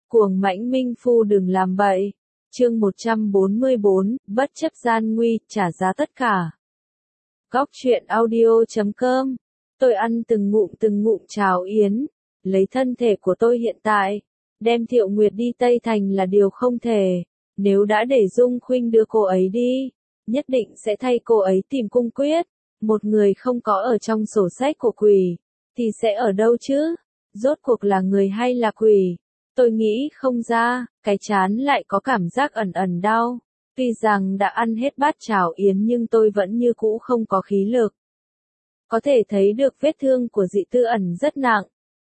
Cuồng mãnh minh phu đừng làm bậy. Chương 144, bất chấp gian nguy, trả giá tất cả. Góc truyện audio.com. Tôi ăn từng ngụm cháo yến, lấy thân thể của tôi hiện tại, đem Thiệu Nguyệt đi Tây Thành là điều không thể. Nếu đã để Dung Khuynh đưa cô ấy đi, nhất định sẽ thay cô ấy tìm Cung Quyết. Một người không có ở trong sổ sách của quỷ, thì sẽ ở đâu chứ? Rốt cuộc là người hay là quỷ? Tôi nghĩ không ra, cái trán lại có cảm giác ẩn ẩn đau. Tuy rằng đã ăn hết bát cháo yến nhưng tôi vẫn như cũ không có khí lực. Có thể thấy được vết thương của Dị Tư Ẩn rất nặng.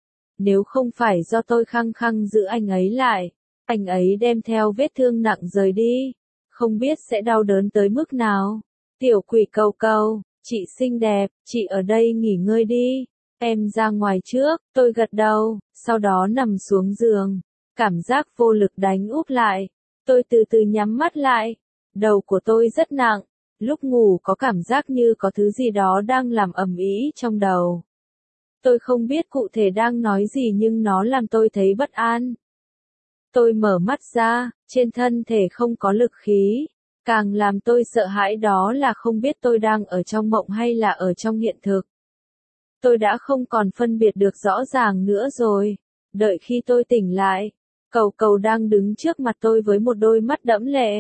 Nếu không phải do tôi khăng khăng giữ anh ấy lại, anh ấy đem theo vết thương nặng rời đi, không biết sẽ đau đớn tới mức nào. Tiểu quỷ cầu cầu, chị xinh đẹp, chị ở đây nghỉ ngơi đi. Em ra ngoài trước, tôi gật đầu, sau đó nằm xuống giường. Cảm giác vô lực đánh úp lại. Tôi từ từ nhắm mắt lại. Đầu của tôi rất nặng. Lúc ngủ có cảm giác như có thứ gì đó đang làm ầm ĩ trong đầu. Tôi không biết cụ thể đang nói gì nhưng nó làm tôi thấy bất an. Tôi mở mắt ra, trên thân thể không có lực khí. Càng làm tôi sợ hãi đó là không biết tôi đang ở trong mộng hay là ở trong hiện thực. Tôi đã không còn phân biệt được rõ ràng nữa rồi. Đợi khi tôi tỉnh lại, Cầu Cầu đang đứng trước mặt tôi với một đôi mắt đẫm lệ.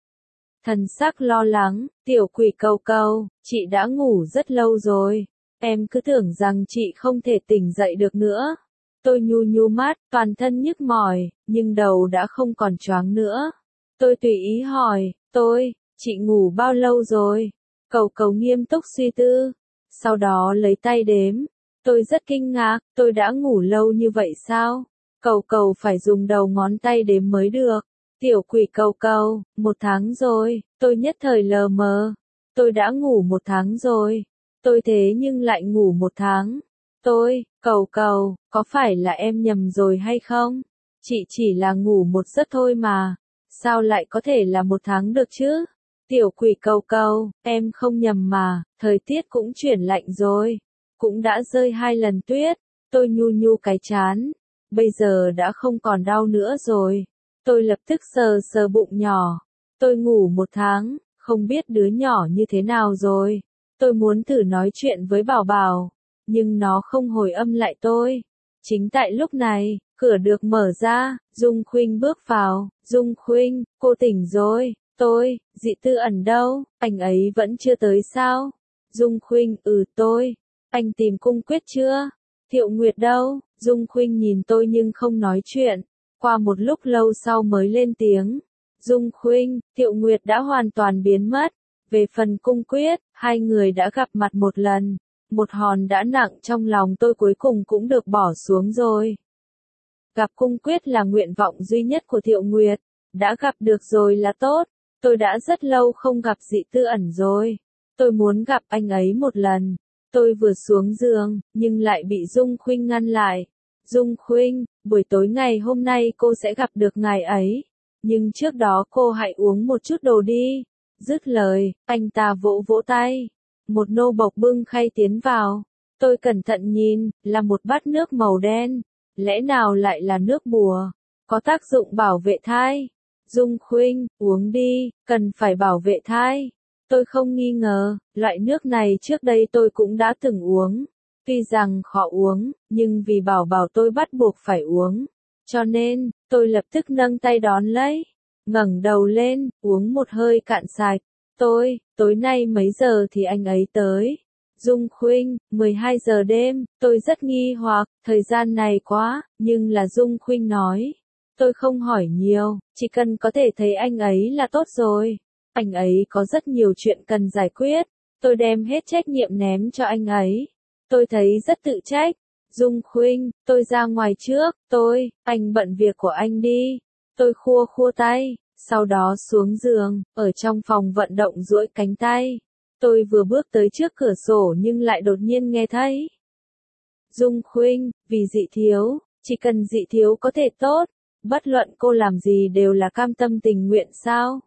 Thần sắc lo lắng, tiểu quỷ Cầu Cầu, chị đã ngủ rất lâu rồi. Em cứ tưởng rằng chị không thể tỉnh dậy được nữa. Tôi nhu mắt, toàn thân nhức mỏi, nhưng đầu đã không còn choáng nữa. Tôi tùy ý hỏi, chị ngủ bao lâu rồi? Cầu Cầu nghiêm túc suy tư. Sau đó lấy tay đếm. Tôi rất kinh ngạc, tôi đã ngủ lâu như vậy sao? Cầu Cầu phải dùng đầu ngón tay đếm mới được. Tiểu quỷ Cầu Cầu, 1 tháng rồi. Tôi nhất thời lờ mờ. Tôi đã ngủ 1 tháng rồi. Tôi thế nhưng lại ngủ 1 tháng. Cầu Cầu, có phải là em nhầm rồi hay không? Chị chỉ là ngủ một giấc thôi mà. Sao lại có thể là 1 tháng được chứ? Tiểu quỷ Cầu Cầu, em không nhầm mà, thời tiết cũng chuyển lạnh rồi. Cũng đã rơi 2 lần tuyết. Tôi nhu cái trán. Bây giờ đã không còn đau nữa rồi. Tôi lập tức sờ bụng nhỏ. Tôi ngủ 1 tháng, không biết đứa nhỏ như thế nào rồi. Tôi muốn thử nói chuyện với Bảo Bảo, nhưng nó không hồi âm lại tôi. Chính tại lúc này, cửa được mở ra, Dung Khuynh bước vào. Dung Khuynh, cô tỉnh rồi. Dị Tư Ẩn đâu, anh ấy vẫn chưa tới sao? Dung Khuynh, anh tìm Cung Quyết chưa? Thiệu Nguyệt đâu? Dung Khuynh nhìn tôi nhưng không nói chuyện. Qua một lúc lâu sau mới lên tiếng. Dung Khuynh, Thiệu Nguyệt đã hoàn toàn biến mất. Về phần Cung Quyết, 2 người đã gặp mặt một lần. Một hòn đã nặng trong lòng tôi cuối cùng cũng được bỏ xuống rồi. Gặp Cung Quyết là nguyện vọng duy nhất của Thiệu Nguyệt. Đã gặp được rồi là tốt. Tôi đã rất lâu không gặp Dị Tư Ẩn rồi. Tôi muốn gặp anh ấy một lần. Tôi vừa xuống giường, nhưng lại bị Dung Khuynh ngăn lại. Dung Khuynh, buổi tối ngày hôm nay cô sẽ gặp được ngài ấy. Nhưng trước đó cô hãy uống một chút đồ đi. Dứt lời, anh ta vỗ tay. Một nô bộc bưng khay tiến vào. Tôi cẩn thận nhìn, là một bát nước màu đen. Lẽ nào lại là nước bùa? Có tác dụng bảo vệ thai. Dung Khuynh, uống đi, cần phải bảo vệ thai. Tôi không nghi ngờ, loại nước này trước đây tôi cũng đã từng uống. Tuy rằng khó uống, nhưng vì Bảo Bảo tôi bắt buộc phải uống. Cho nên, tôi lập tức nâng tay đón lấy. Ngẩng đầu lên, uống một hơi cạn sạch. Tối nay mấy giờ thì anh ấy tới? Dung Khuynh, 12 giờ đêm, tôi rất nghi hoặc, thời gian này quá, nhưng là Dung Khuynh nói. Tôi không hỏi nhiều, chỉ cần có thể thấy anh ấy là tốt rồi. Anh ấy có rất nhiều chuyện cần giải quyết. Tôi đem hết trách nhiệm ném cho anh ấy. Tôi thấy rất tự trách. Dung Khuynh, tôi ra ngoài trước. Anh bận việc của anh đi. Tôi khua tay. Sau đó xuống giường, ở trong phòng vận động duỗi cánh tay. Tôi vừa bước tới trước cửa sổ nhưng lại đột nhiên nghe thấy. Dung Khuynh, vì Dị Thiếu, chỉ cần Dị Thiếu có thể tốt. Bất luận cô làm gì đều là cam tâm tình nguyện sao?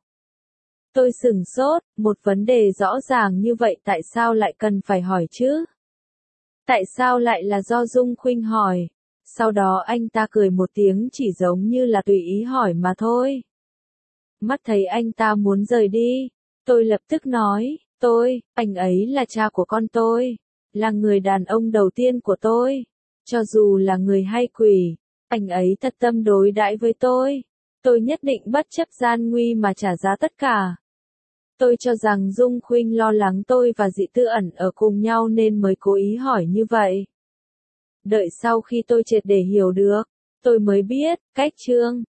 Tôi sửng sốt, một vấn đề rõ ràng như vậy tại sao lại cần phải hỏi chứ? Tại sao lại là do Dung Khuynh hỏi? Sau đó anh ta cười một tiếng chỉ giống như là tùy ý hỏi mà thôi. Mắt thấy anh ta muốn rời đi, tôi lập tức nói, anh ấy là cha của con tôi, là người đàn ông đầu tiên của tôi. Cho dù là người hay quỷ, anh ấy thật tâm đối đãi với tôi nhất định bất chấp gian nguy mà trả giá tất cả. Tôi cho rằng Dung Khuynh lo lắng tôi và Dị Tư Ẩn ở cùng nhau nên mới cố ý hỏi như vậy. Đợi sau khi tôi triệt để hiểu được, tôi mới biết, cách Trương